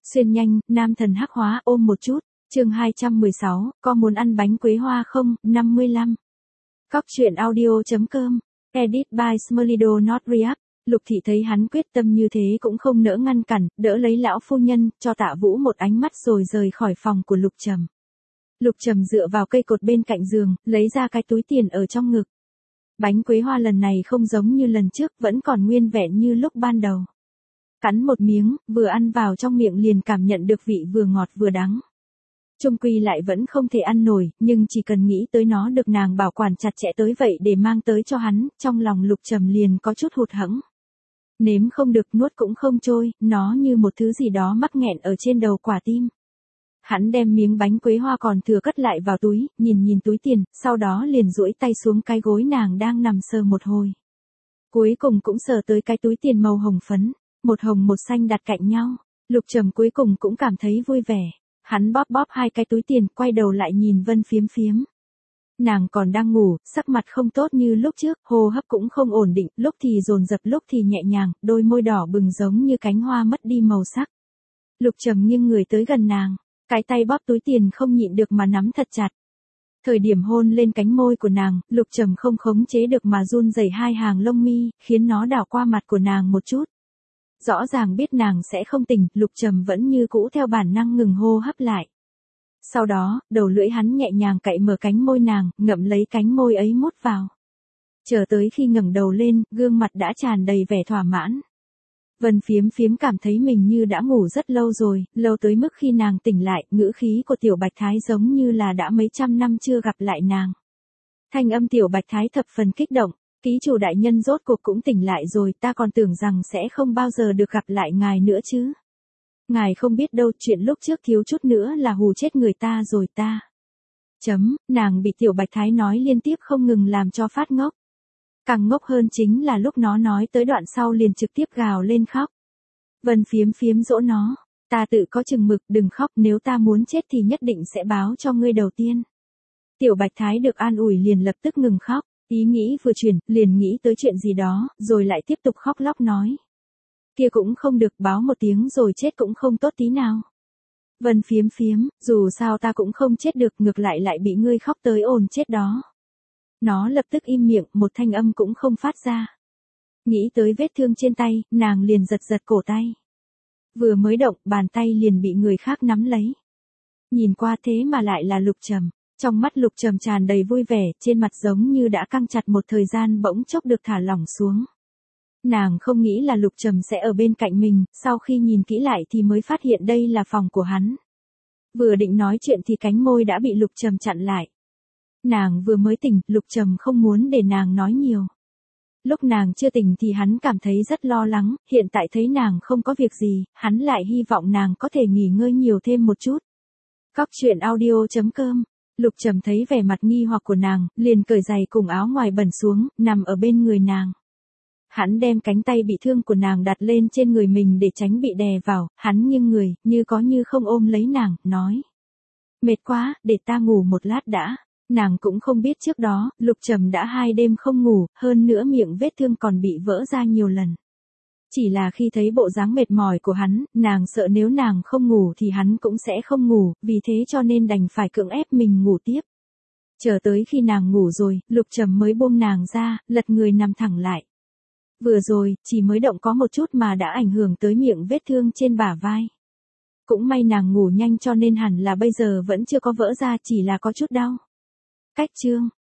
Xuyên nhanh, nam thần hắc hóa ôm một chút. Chương 216, có muốn ăn bánh quế hoa không? 55. Cóc truyện audio.com. Edit by Smolido Not React. Lục Thị thấy hắn quyết tâm như thế cũng không nỡ ngăn cản, đỡ lấy lão phu nhân, cho Tạ Vũ một ánh mắt rồi rời khỏi phòng của Lục Trầm. Lục Trầm dựa vào cây cột bên cạnh giường, lấy ra cái túi tiền ở trong ngực. Bánh quế hoa lần này không giống như lần trước, vẫn còn nguyên vẹn như lúc ban đầu. Cắn một miếng, vừa ăn vào trong miệng liền cảm nhận được vị vừa ngọt vừa đắng. Chung quy lại vẫn không thể ăn nổi, nhưng chỉ cần nghĩ tới nó được nàng bảo quản chặt chẽ tới vậy để mang tới cho hắn, trong lòng Lục Trầm liền có chút hụt hẫng. Nếm không được nuốt cũng không trôi, nó như một thứ gì đó mắc nghẹn ở trên đầu quả tim. Hắn đem miếng bánh quế hoa còn thừa cất lại vào túi, nhìn túi tiền, sau đó liền duỗi tay xuống cái gối nàng đang nằm sờ một hồi. Cuối cùng cũng sờ tới cái túi tiền màu hồng phấn, một hồng một xanh đặt cạnh nhau. Lục Trầm cuối cùng cũng cảm thấy vui vẻ. Hắn bóp hai cái túi tiền, quay đầu lại nhìn Vân Phiếm Phiếm. Nàng còn đang ngủ, sắc mặt không tốt như lúc trước, hô hấp cũng không ổn định, lúc thì dồn dập lúc thì nhẹ nhàng, đôi môi đỏ bừng giống như cánh hoa mất đi màu sắc. Lục Trầm nghiêng người tới gần nàng, cái tay bóp túi tiền không nhịn được mà nắm thật chặt. Thời điểm hôn lên cánh môi của nàng, Lục Trầm không khống chế được mà run rẩy hai hàng lông mi, khiến nó đảo qua mặt của nàng một chút. Rõ ràng biết nàng sẽ không tỉnh, Lục Trầm vẫn như cũ theo bản năng ngừng hô hấp lại. Sau đó, đầu lưỡi hắn nhẹ nhàng cạy mở cánh môi nàng, ngậm lấy cánh môi ấy mút vào. Chờ tới khi ngẩng đầu lên, gương mặt đã tràn đầy vẻ thỏa mãn. Vân Phiếm Phiếm cảm thấy mình như đã ngủ rất lâu rồi, lâu tới mức khi nàng tỉnh lại, ngữ khí của Tiểu Bạch Thái giống như là đã mấy trăm năm chưa gặp lại nàng. Thanh âm Tiểu Bạch Thái thập phần kích động. Ký chủ đại nhân rốt cuộc cũng tỉnh lại rồi, ta còn tưởng rằng sẽ không bao giờ được gặp lại ngài nữa chứ. Ngài không biết đâu, chuyện lúc trước thiếu chút nữa là hù chết người ta rồi ta. Nàng bị Tiểu Bạch Thái nói liên tiếp không ngừng làm cho phát ngốc. Càng ngốc hơn chính là lúc nó nói tới đoạn sau liền trực tiếp gào lên khóc. Vân Phiếm Phiếm dỗ nó, ta tự có chừng mực, đừng khóc, nếu ta muốn chết thì nhất định sẽ báo cho ngươi đầu tiên. Tiểu Bạch Thái được an ủi liền lập tức ngừng khóc. Ý nghĩ vừa chuyển, liền nghĩ tới chuyện gì đó, rồi lại tiếp tục khóc lóc nói. Kia cũng không được, báo một tiếng rồi chết cũng không tốt tí nào. Vân Phiếm Phiếm, dù sao ta cũng không chết được, ngược lại bị ngươi khóc tới ồn chết đó. Nó lập tức im miệng, một thanh âm cũng không phát ra. Nghĩ tới vết thương trên tay, nàng liền giật cổ tay. Vừa mới động, bàn tay liền bị người khác nắm lấy. Nhìn qua thế mà lại là Lục Trầm. Trong mắt Lục Trầm tràn đầy vui vẻ, trên mặt giống như đã căng chặt một thời gian bỗng chốc được thả lỏng xuống. Nàng không nghĩ là Lục Trầm sẽ ở bên cạnh mình, sau khi nhìn kỹ lại thì mới phát hiện đây là phòng của hắn. Vừa định nói chuyện thì cánh môi đã bị Lục Trầm chặn lại. Nàng vừa mới tỉnh, Lục Trầm không muốn để nàng nói nhiều. Lúc nàng chưa tỉnh thì hắn cảm thấy rất lo lắng, hiện tại thấy nàng không có việc gì, hắn lại hy vọng nàng có thể nghỉ ngơi nhiều thêm một chút. Cóc truyện audio.com. Lục Trầm thấy vẻ mặt nghi hoặc của nàng, liền cởi giày cùng áo ngoài bẩn xuống, nằm ở bên người nàng. Hắn đem cánh tay bị thương của nàng đặt lên trên người mình để tránh bị đè vào, hắn nghiêng người, như có như không ôm lấy nàng, nói. Mệt quá, để ta ngủ một lát đã. Nàng cũng không biết trước đó, Lục Trầm đã 2 đêm không ngủ, hơn nữa miệng vết thương còn bị vỡ ra nhiều lần. Chỉ là khi thấy bộ dáng mệt mỏi của hắn, nàng sợ nếu nàng không ngủ thì hắn cũng sẽ không ngủ, vì thế cho nên đành phải cưỡng ép mình ngủ tiếp. Chờ tới khi nàng ngủ rồi, Lục Trầm mới buông nàng ra, lật người nằm thẳng lại. Vừa rồi, chỉ mới động có một chút mà đã ảnh hưởng tới miệng vết thương trên bả vai. Cũng may nàng ngủ nhanh cho nên hẳn là bây giờ vẫn chưa có vỡ ra, chỉ là có chút đau. Cách chương.